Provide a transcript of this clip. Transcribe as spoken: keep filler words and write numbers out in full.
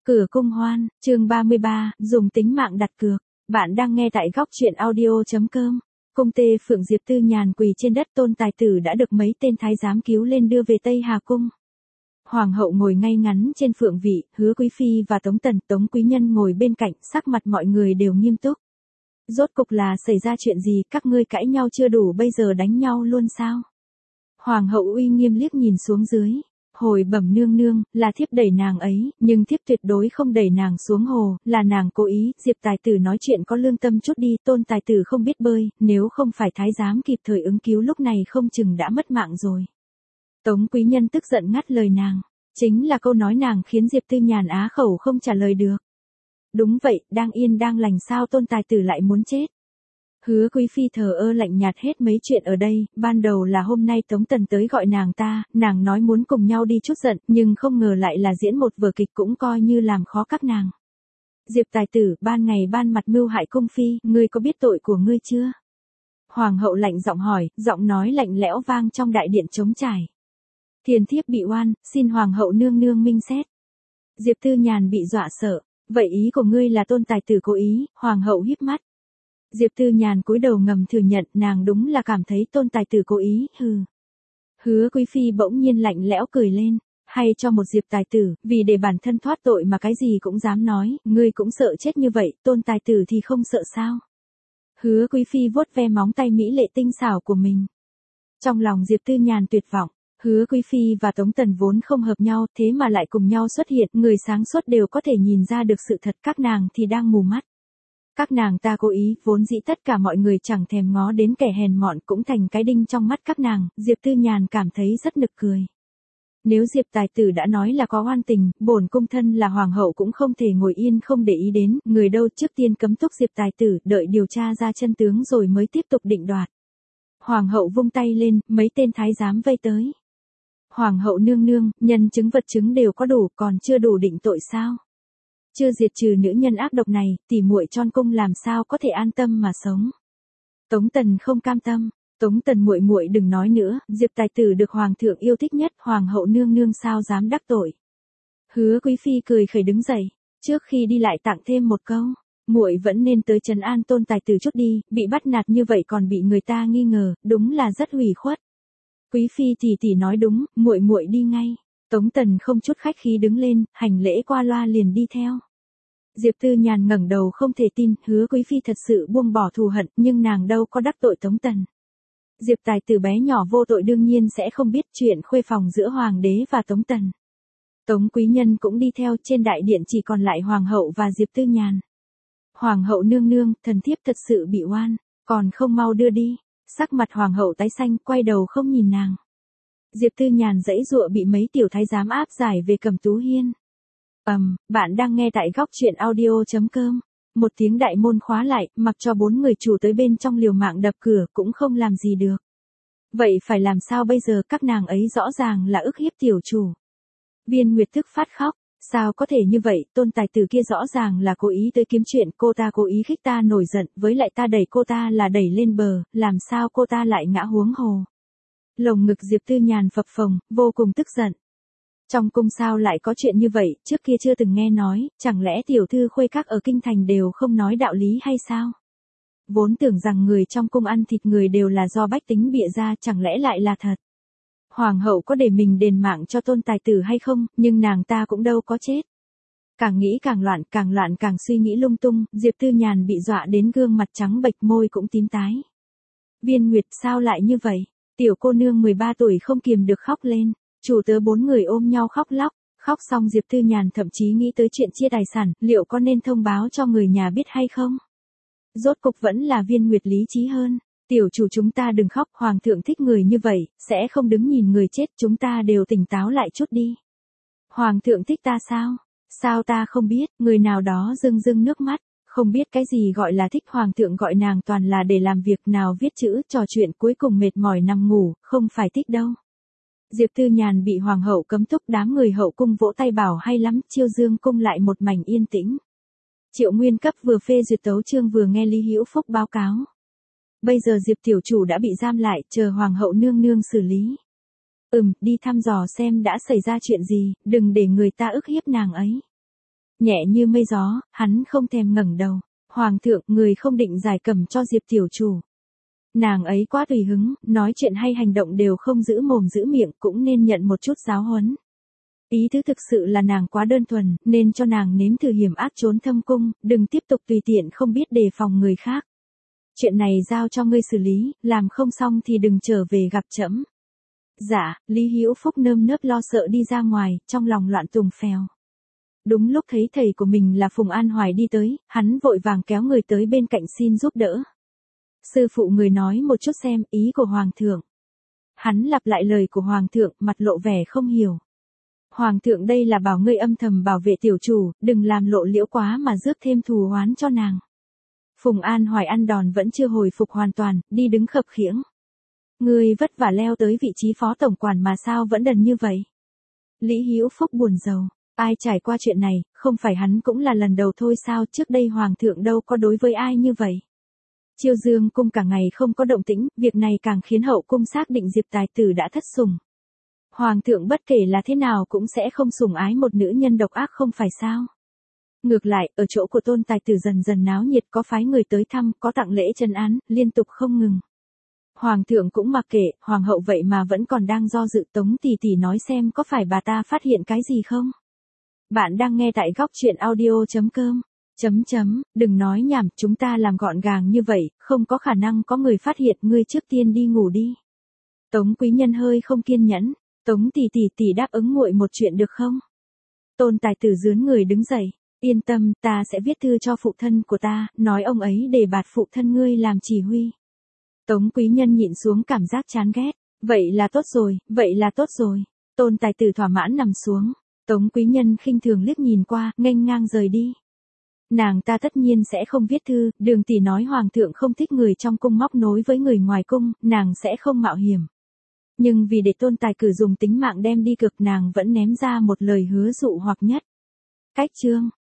Cửa cung hoan, chương ba mươi ba, dùng tính mạng đặt cược. Bạn đang nghe tại góc truyện audio.com. Cung Tê Phượng Diệp Tư Nhàn quỳ trên đất, Tôn Tài Tử đã được mấy tên thái giám cứu lên đưa về Tây Hà Cung. Hoàng hậu ngồi ngay ngắn trên phượng vị, Hứa Quý Phi và Tống Tần, Tống Quý Nhân ngồi bên cạnh, sắc mặt mọi người đều nghiêm túc. Rốt cục là xảy ra chuyện gì, các ngươi cãi nhau chưa đủ bây giờ đánh nhau luôn sao? Hoàng hậu uy nghiêm liếc nhìn xuống dưới. Hồi bẩm nương nương, là thiếp đẩy nàng ấy, nhưng thiếp tuyệt đối không đẩy nàng xuống hồ, là nàng cố ý. Diệp Tài Tử nói chuyện có lương tâm chút đi, Tôn Tài Tử không biết bơi, nếu không phải thái giám kịp thời ứng cứu lúc này không chừng đã mất mạng rồi. Tống Quý Nhân tức giận ngắt lời nàng, chính là câu nói nàng khiến Diệp Tư Nhàn á khẩu không trả lời được. Đúng vậy, đang yên đang lành sao Tôn Tài Tử lại muốn chết? Hứa Quý Phi thờ ơ lạnh nhạt hết mấy chuyện ở đây, ban đầu là hôm nay Tống Tần tới gọi nàng ta, nàng nói muốn cùng nhau đi chút giận, nhưng không ngờ lại là diễn một vở kịch, cũng coi như làm khó các nàng. Diệp Tài Tử, ban ngày ban mặt mưu hại cung phi, ngươi có biết tội của ngươi chưa? Hoàng hậu lạnh giọng hỏi, giọng nói lạnh lẽo vang trong đại điện trống trải. Thiền thiếp bị oan, xin hoàng hậu nương nương minh xét. Diệp Tư Nhàn bị dọa sợ, vậy ý của ngươi là Tôn Tài Tử cố ý? Hoàng hậu híp mắt. Diệp Tư Nhàn cúi đầu ngầm thừa nhận, nàng đúng là cảm thấy Tôn Tài Tử cố ý, hừ. Hứa Quý Phi bỗng nhiên lạnh lẽo cười lên, hay cho một Diệp Tài Tử, vì để bản thân thoát tội mà cái gì cũng dám nói, ngươi cũng sợ chết như vậy, Tôn Tài Tử thì không sợ sao? Hứa Quý Phi vuốt ve móng tay mỹ lệ tinh xảo của mình. Trong lòng Diệp Tư Nhàn tuyệt vọng, Hứa Quý Phi và Tống Tần vốn không hợp nhau, thế mà lại cùng nhau xuất hiện, người sáng suốt đều có thể nhìn ra được sự thật, các nàng thì đang mù mắt. Các nàng ta cố ý, vốn dĩ tất cả mọi người chẳng thèm ngó đến kẻ hèn mọn cũng thành cái đinh trong mắt các nàng, Diệp Tư Nhàn cảm thấy rất nực cười. Nếu Diệp Tài Tử đã nói là có oan tình, bổn cung thân là hoàng hậu cũng không thể ngồi yên không để ý đến, người đâu trước tiên cấm túc Diệp Tài Tử, đợi điều tra ra chân tướng rồi mới tiếp tục định đoạt. Hoàng hậu vung tay lên, mấy tên thái giám vây tới. Hoàng hậu nương nương, nhân chứng vật chứng đều có đủ, còn chưa đủ định tội sao? Chưa diệt trừ nữ nhân ác độc này, tỉ muội tròn cung làm sao có thể an tâm mà sống. Tống Tần không cam tâm, Tống Tần muội muội đừng nói nữa, Diệp Tài Tử được hoàng thượng yêu thích nhất, hoàng hậu nương nương sao dám đắc tội. Hứa Quý Phi cười khẩy đứng dậy, trước khi đi lại tặng thêm một câu, muội vẫn nên tới trấn an Tôn Tài Tử chút đi, bị bắt nạt như vậy còn bị người ta nghi ngờ, đúng là rất ủy khuất. Quý Phi tỷ tỷ nói đúng, muội muội đi ngay. Tống Tần không chút khách khí đứng lên, hành lễ qua loa liền đi theo. Diệp Tư Nhàn ngẩng đầu không thể tin, Hứa Quý Phi thật sự buông bỏ thù hận, nhưng nàng đâu có đắc tội Tống Tần. Diệp Tài Tử bé nhỏ vô tội đương nhiên sẽ không biết chuyện khuê phòng giữa hoàng đế và Tống Tần. Tống Quý Nhân cũng đi theo, trên đại điện chỉ còn lại hoàng hậu và Diệp Tư Nhàn. Hoàng hậu nương nương, thần thiếp thật sự bị oan, còn không mau đưa đi. Sắc mặt hoàng hậu tái xanh, quay đầu không nhìn nàng. Diệp Tư Nhàn giãy giụa bị mấy tiểu thái giám áp giải về Cẩm Tú Hiên. Ầm, um, bạn đang nghe tại góc truyện audio.com. Một tiếng đại môn khóa lại, mặc cho bốn người chủ tới bên trong liều mạng đập cửa cũng không làm gì được. Vậy phải làm sao bây giờ, các nàng ấy rõ ràng là ức hiếp tiểu chủ. Viên Nguyệt thức phát khóc, sao có thể như vậy, Tôn Tài Tử kia rõ ràng là cố ý tới kiếm chuyện, cô ta cố ý khích ta nổi giận, với lại ta đẩy cô ta là đẩy lên bờ, làm sao cô ta lại ngã huống hồ. Lồng ngực Diệp Tư Nhàn phập phồng, vô cùng tức giận. Trong cung sao lại có chuyện như vậy, trước kia chưa từng nghe nói, chẳng lẽ tiểu thư khuê các ở kinh thành đều không nói đạo lý hay sao? Vốn tưởng rằng người trong cung ăn thịt người đều là do bách tính bịa ra, chẳng lẽ lại là thật? Hoàng hậu có để mình đền mạng cho Tôn Tài Tử hay không, nhưng nàng ta cũng đâu có chết. Càng nghĩ càng loạn, càng loạn càng suy nghĩ lung tung, Diệp Tư Nhàn bị dọa đến gương mặt trắng bệch, môi cũng tím tái. Viên Nguyệt sao lại như vậy? Tiểu cô nương mười ba tuổi không kiềm được khóc lên, chủ tớ bốn người ôm nhau khóc lóc, khóc xong Diệp Tư Nhàn thậm chí nghĩ tới chuyện chia tài sản, liệu có nên thông báo cho người nhà biết hay không? Rốt cục vẫn là Viên Nguyệt lý trí hơn, tiểu chủ chúng ta đừng khóc, hoàng thượng thích người như vậy, sẽ không đứng nhìn người chết, chúng ta đều tỉnh táo lại chút đi. Hoàng thượng thích ta sao? Sao ta không biết, người nào đó rưng rưng nước mắt. Không biết cái gì gọi là thích, hoàng thượng gọi nàng toàn là để làm việc, nào viết chữ, trò chuyện, cuối cùng mệt mỏi nằm ngủ, không phải thích đâu. Diệp Tư Nhàn bị hoàng hậu cấm túc, đám người hậu cung vỗ tay bảo hay lắm, Chiêu Dương cung lại một mảnh yên tĩnh. Triệu Nguyên Cấp vừa phê duyệt tấu chương vừa nghe Lý Hữu Phúc báo cáo. Bây giờ Diệp tiểu chủ đã bị giam lại, chờ hoàng hậu nương nương xử lý. Ừm, đi thăm dò xem đã xảy ra chuyện gì, đừng để người ta ức hiếp nàng ấy. Nhẹ như mây gió, hắn không thèm ngẩng đầu. Hoàng thượng, người không định giải cầm cho Diệp tiểu chủ. Nàng ấy quá tùy hứng, nói chuyện hay hành động đều không giữ mồm giữ miệng, cũng nên nhận một chút giáo huấn. Ý thứ thực sự là nàng quá đơn thuần, nên cho nàng nếm thử hiểm ác trốn thâm cung, đừng tiếp tục tùy tiện không biết đề phòng người khác. Chuyện này giao cho ngươi xử lý, làm không xong thì đừng trở về gặp trẫm. Dạ, Lý Hữu Phúc nơm nớp lo sợ đi ra ngoài, trong lòng loạn tùng phèo. Đúng lúc thấy thầy của mình là Phùng An Hoài đi tới, hắn vội vàng kéo người tới bên cạnh xin giúp đỡ. Sư phụ người nói một chút xem ý của Hoàng thượng. Hắn lặp lại lời của Hoàng thượng, mặt lộ vẻ không hiểu. Hoàng thượng đây là bảo ngươi âm thầm bảo vệ tiểu chủ, đừng làm lộ liễu quá mà rước thêm thù oán cho nàng. Phùng An Hoài ăn đòn vẫn chưa hồi phục hoàn toàn, đi đứng khập khiễng. Ngươi vất vả leo tới vị trí phó tổng quản mà sao vẫn đần như vậy? Lý Hữu Phúc buồn rầu. Ai trải qua chuyện này, không phải hắn cũng là lần đầu thôi sao, trước đây Hoàng thượng đâu có đối với ai như vậy. Chiêu Dương cung cả ngày không có động tĩnh, việc này càng khiến hậu cung xác định Diệp tài tử đã thất sủng. Hoàng thượng bất kể là thế nào cũng sẽ không sủng ái một nữ nhân độc ác không phải sao. Ngược lại, ở chỗ của tôn tài tử dần dần náo nhiệt, có phái người tới thăm, có tặng lễ trấn án, liên tục không ngừng. Hoàng thượng cũng mặc kệ, hoàng hậu vậy mà vẫn còn đang do dự. Tống tỷ tỷ nói xem có phải bà ta phát hiện cái gì không? Bạn đang nghe tại góc truyện audio chấm com. Chấm chấm, đừng nói nhảm, chúng ta làm gọn gàng như vậy, không có khả năng có người phát hiện, ngươi trước tiên đi ngủ đi. Tống quý nhân hơi không kiên nhẫn. Tống tỷ tỷ tỷ đáp ứng nguội một chuyện được không? Tôn tài tử dướn người đứng dậy. Yên tâm, ta sẽ viết thư cho phụ thân của ta, nói ông ấy để bạt phụ thân ngươi làm chỉ huy. Tống quý nhân nhịn xuống cảm giác chán ghét. Vậy là tốt rồi, vậy là tốt rồi. Tôn tài tử thỏa mãn nằm xuống. Tống quý nhân khinh thường liếc nhìn qua, nghênh ngang rời đi. Nàng ta tất nhiên sẽ không viết thư, Đường tỷ nói Hoàng thượng không thích người trong cung móc nối với người ngoài cung, nàng sẽ không mạo hiểm. Nhưng vì để tôn tài cử dùng tính mạng đem đi cực, nàng vẫn ném ra một lời hứa dụ hoặc nhất. Cách chương